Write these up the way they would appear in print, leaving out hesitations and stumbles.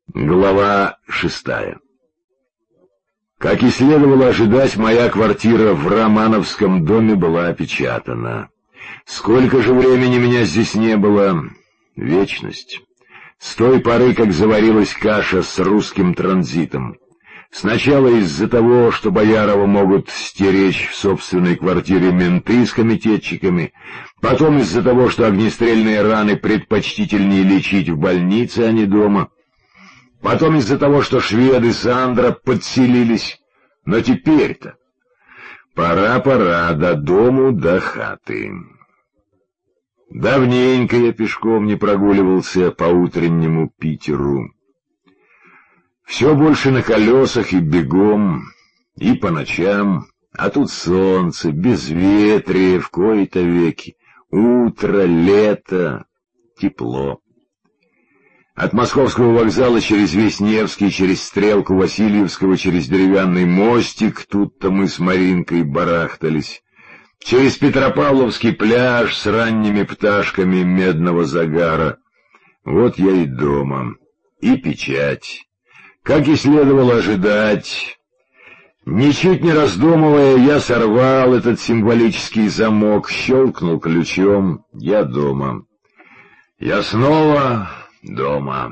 Глава 6. Как и следовало ожидать, моя квартира в Романовском доме была опечатана. Сколько же времени меня здесь не было? Вечность. С той поры, как заварилась каша с русским транзитом. Сначала из-за того, что Боярова могут стеречь в собственной квартире менты с комитетчиками, потом из-за того, что огнестрельные раны предпочтительнее лечить в больнице, а не дома, потом из-за того, что шведы Сандра подселились. Но теперь-то пора до дому, до хаты. Давненько я пешком не прогуливался по утреннему Питеру. Все больше на колесах и бегом, и по ночам, а тут солнце, безветрие в кои-то веки, утро, лето, тепло. От Московского вокзала через весь Невский, через Стрелку Васильевского, через деревянный мостик, тут-то мы с Маринкой барахтались, через Петропавловский пляж с ранними пташками медного загара. Вот я и дома, и печать. Как и следовало ожидать, ничуть не раздумывая, я сорвал этот символический замок, щелкнул ключом. Я дома. Я снова дома.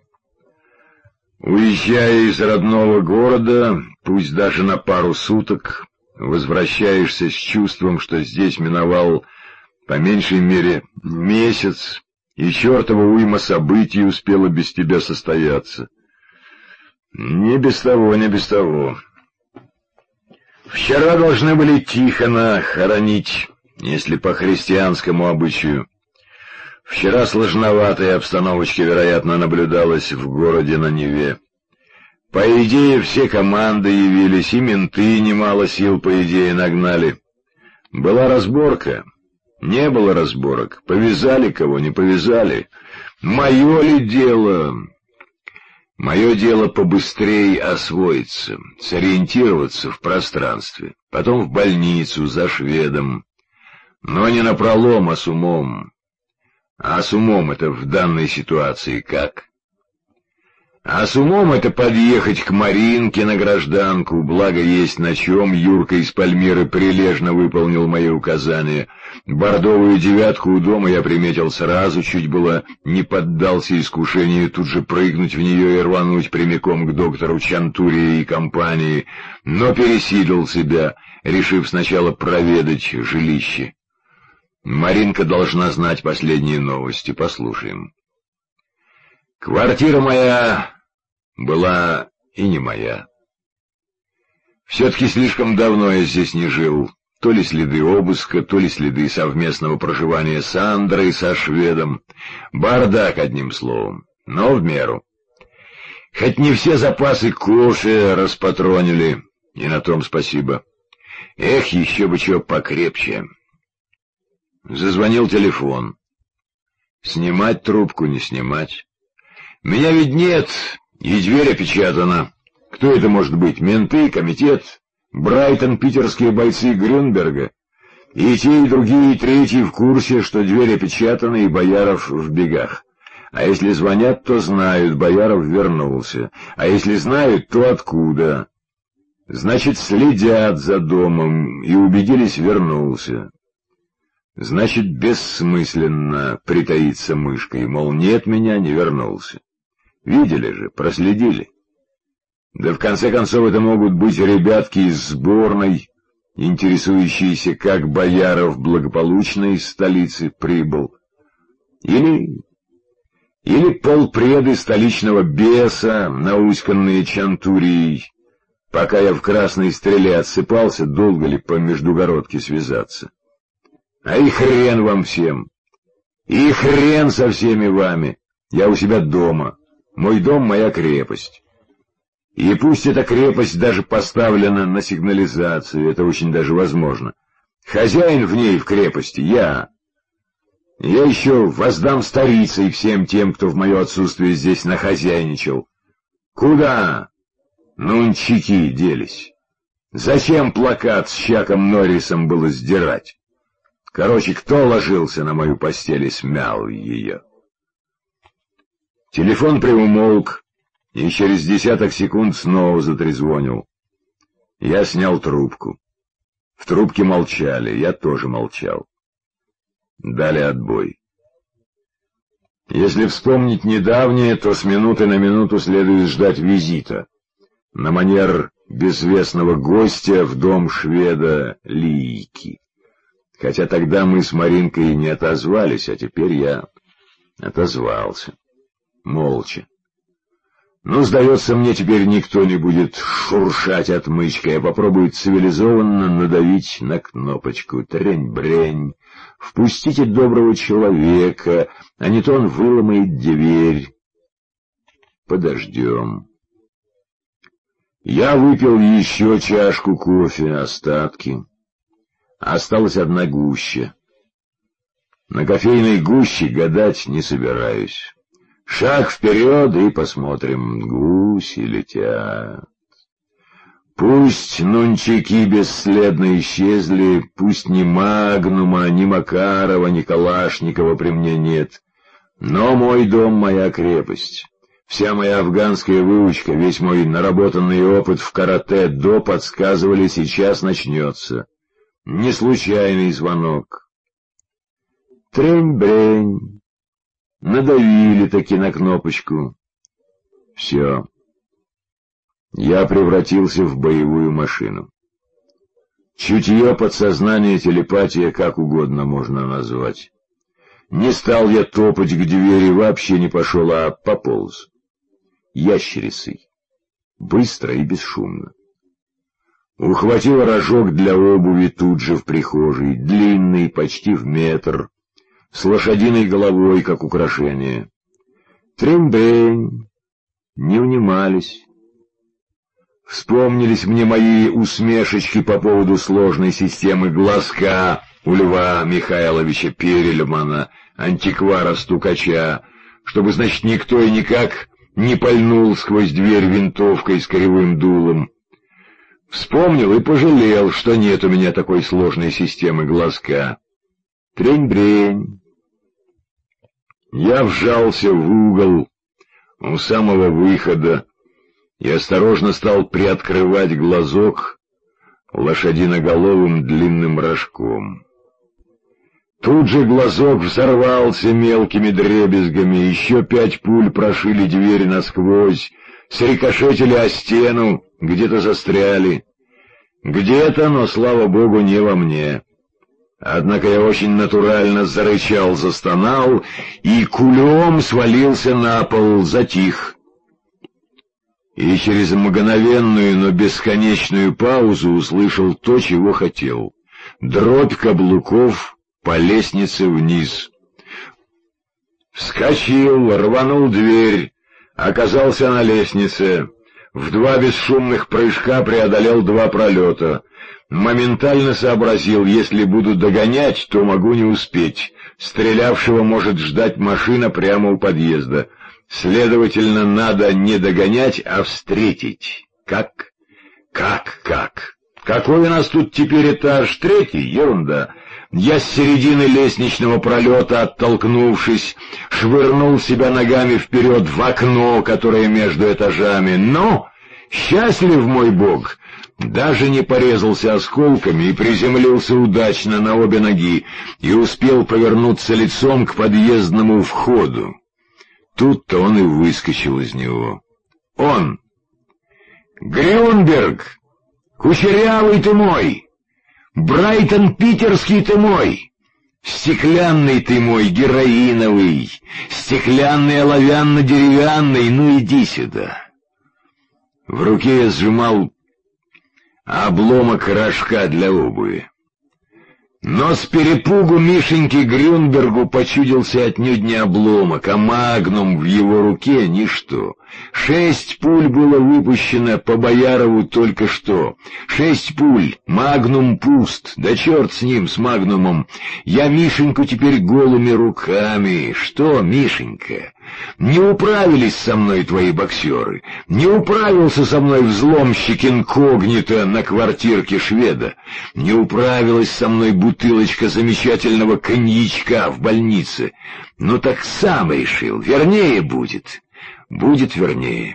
Уезжая из родного города, пусть даже на пару суток, возвращаешься с чувством, что здесь миновал по меньшей мере месяц, и чертова уйма событий успела без тебя состояться. Не без того, не без того. Вчера должны были Тихона хоронить, если по христианскому обычаю. Вчера сложноватая обстановочка, вероятно, наблюдалась в городе на Неве. По идее, все команды явились, и менты немало сил, по идее, нагнали. Была разборка? Не было разборок. Повязали кого, не повязали. Мое ли дело? Мое дело побыстрее освоиться, сориентироваться в пространстве, потом в больницу за шведом. Но не напролом, а с умом. А с умом это в данной ситуации как? А с умом это подъехать к Маринке на гражданку, благо есть на чем. Юрка из Пальмиры прилежно выполнил мои указания. Бордовую девятку у дома я приметил сразу, чуть было не поддался искушению тут же прыгнуть в нее и рвануть прямиком к доктору Чантурии и компании, но пересилил себя, решив сначала проведать жилище. Маринка должна знать последние новости, послушаем. Квартира моя была и не моя. Все-таки слишком давно я здесь не жил. То ли следы обыска, то ли следы совместного проживания с Андрой, со шведом. Бардак, одним словом, но в меру. Хоть не все запасы кофе распатронили, и на том спасибо. Эх, еще бы чего покрепче. Зазвонил телефон. Снимать трубку, не снимать. Меня ведь нет, и дверь опечатана. Кто это может быть? Менты, комитет, Брайтон, питерские бойцы Грюнберга. И те, и другие, и третьи в курсе, что дверь опечатана и Бояров в бегах. А если звонят, то знают, Бояров вернулся. А если знают, то откуда? Значит, следят за домом и убедились, вернулся. Значит, бессмысленно притаиться мышкой, мол, нет меня, не вернулся. Видели же, проследили. Да в конце концов это могут быть ребятки из сборной, интересующиеся, как Бояров благополучно из столицы прибыл. Или полпреды столичного беса, науськанные Чантурией. Пока я в Красной Стреле отсыпался, долго ли по междугородке связаться? А и хрен вам всем! И хрен со всеми вами! Я у себя дома. Мой дом — моя крепость. И пусть эта крепость даже поставлена на сигнализацию, это очень даже возможно. Хозяин в ней, в крепости, я. Я еще воздам старицей всем тем, кто в мое отсутствие здесь нахозяйничал. Куда нунчики делись? Зачем плакат с Чаком Норрисом было сдирать? Короче, кто ложился на мою постель и смял ее? Телефон приумолк, И через десяток секунд снова затрезвонил. Я снял трубку. В трубке молчали, я тоже молчал. Дали отбой. Если вспомнить недавнее, то с минуты на минуту следует ждать визита. На манер безвестного гостя в дом шведа Лийки. Хотя тогда мы с Маринкой не отозвались, а теперь я отозвался. Молча. Ну, сдается мне, теперь никто не будет шуршать отмычкой, а попробует цивилизованно надавить на кнопочку. Трень-брень. Впустите доброго человека, а не то он выломает дверь. Подождем. Я выпил еще чашку кофе, остатки. Осталась одна гуща. На кофейной гуще гадать не собираюсь. Шаг вперед и посмотрим, гуси летят. Пусть нунчаки бесследно исчезли, пусть ни Магнума, ни Макарова, ни Калашникова при мне нет, но мой дом — моя крепость. Вся моя афганская выучка, весь мой наработанный опыт в каратэ-до подсказывали, сейчас начнется. Не случайный звонок. Трень-брень. Надавили таки на кнопочку. Все. Я превратился в боевую машину. Чутье, подсознание, телепатия, как угодно можно назвать. Не стал я топать к двери, вообще не пошел, а пополз. Ящерицей. Быстро и бесшумно. Ухватил рожок для обуви тут же в прихожей, длинный, почти в метр, с лошадиной головой, как украшение. Трень-брень. Не унимались. Вспомнились мне мои усмешечки по поводу сложной системы глазка у Льва Михайловича Перельмана, антиквара-стукача, чтобы, значит, никто и никак не пальнул сквозь дверь винтовкой с кривым дулом. Вспомнил и пожалел, что нет у меня такой сложной системы глазка. Трень-брень. Я вжался в угол у самого выхода и осторожно стал приоткрывать глазок лошадиноголовым длинным рожком. Тут же глазок взорвался мелкими дребезгами, еще 5 пуль прошили дверь насквозь, срикошетили о стену, где-то застряли. Где-то, но, слава богу, не во мне. Однако я очень натурально зарычал, застонал и кулем свалился на пол, затих. И через мгновенную, но бесконечную паузу услышал то, чего хотел. Дробь каблуков по лестнице вниз. Вскочил, рванул дверь, оказался на лестнице. В 2 бесшумных прыжка преодолел 2 пролета. Моментально сообразил, если буду догонять, то могу не успеть. Стрелявшего может ждать машина прямо у подъезда. Следовательно, надо не догонять, а встретить. Как? Какой у нас тут теперь этаж? 3? Ерунда. Я с середины лестничного пролета, оттолкнувшись, швырнул себя ногами вперед в окно, которое между этажами. Но, счастлив мой бог, даже не порезался осколками и приземлился удачно на обе ноги и успел повернуться лицом к подъездному входу. Тут-то он и выскочил из него. Он! Грюнберг! Кучерявый ты мой! Брайтон питерский ты мой! Стеклянный ты мой, героиновый! Стеклянный, оловянно-деревянный, ну иди сюда! В руке я сжимал обломок рожка для обуви. Но с перепугу Мишеньке Грюнбергу почудился отнюдь не обломок, а магнум в его руке — ничто. 6 пуль было выпущено по Боярову только что. 6 пуль, магнум пуст, да черт с ним, с магнумом. Я Мишеньку теперь голыми руками. Что, Мишенька? Не управились со мной твои боксеры, не управился со мной взломщик инкогнито на квартирке шведа, не управилась со мной бутылочка замечательного коньячка в больнице. Ну так сам решил, вернее будет вернее.